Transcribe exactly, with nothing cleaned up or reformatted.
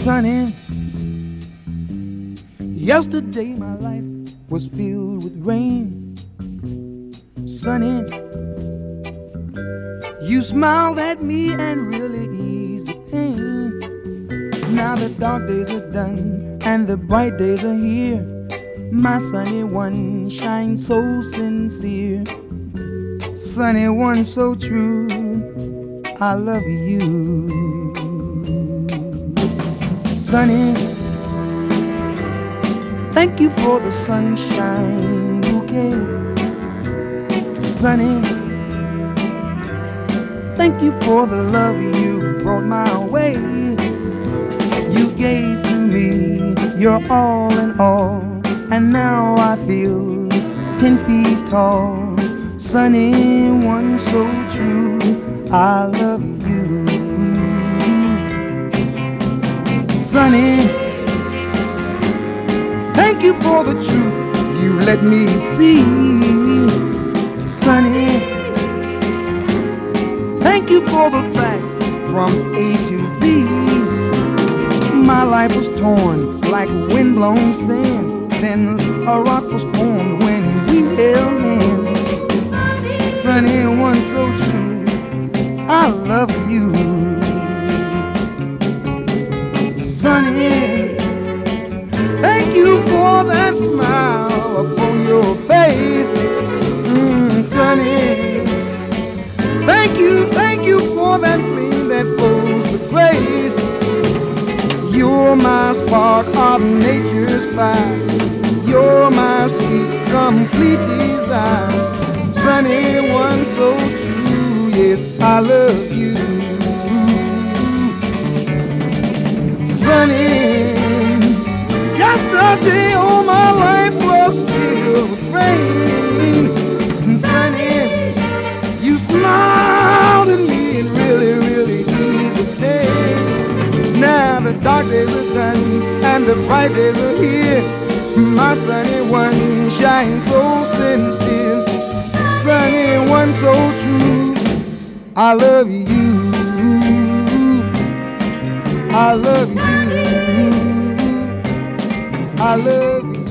Sunny, yesterday my life was filled with rain. Sunny, you smiled at me and really eased the pain. Now the dark days are done and the bright days are here. My sunny one shines so sincere. Sunny one so true, I love you. Sunny, thank you for the sunshine bouquet. Sunny, thank you for the love you brought my way. You gave to me your all in all, and now I feel ten feet tall. Sunny one so true, I love you. Sunny, thank you for the truth you let me see. Sunny, thank you for the facts from A to Z. My life was torn like windblown sand, then a rock was formed when we held hands. Sunny one so true, I love you. Sunny, thank you for that smile upon your face. Mm, Sunny, thank you, thank you for that gleam that flows with grace. You're my spark of nature's fire. You're my sweet, complete desire. Sunny one so true, yes, I love you. Sunny, yesterday all my life was filled with rain. Sunny, you smiled at me and really, really eased the day. Now the dark days are done and the bright days are here. My sunny one shines so sincere. Sunny one so true, I love you. I love you. I love you.